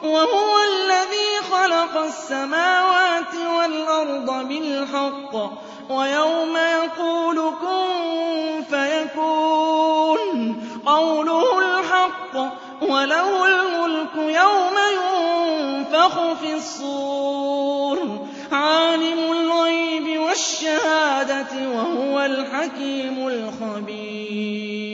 وَهُوَ الَّذِي خَلَقَ السَّمَاوَاتِ وَالْأَرْضَ بِالْحَقِّ وَيَوْمَ يَقُولُ كُن فَيَكُونُ قَوْلُهُ الْحَقُّ وَلَهُ الْمُلْكُ يَوْمَ يُنفَخُ فِي الصُّورِ ۚ عَالِمُ الْغَيْبِ وَالشَّهَادَةِ وَهُوَ الْحَكِيمُ الْخَبِيرُ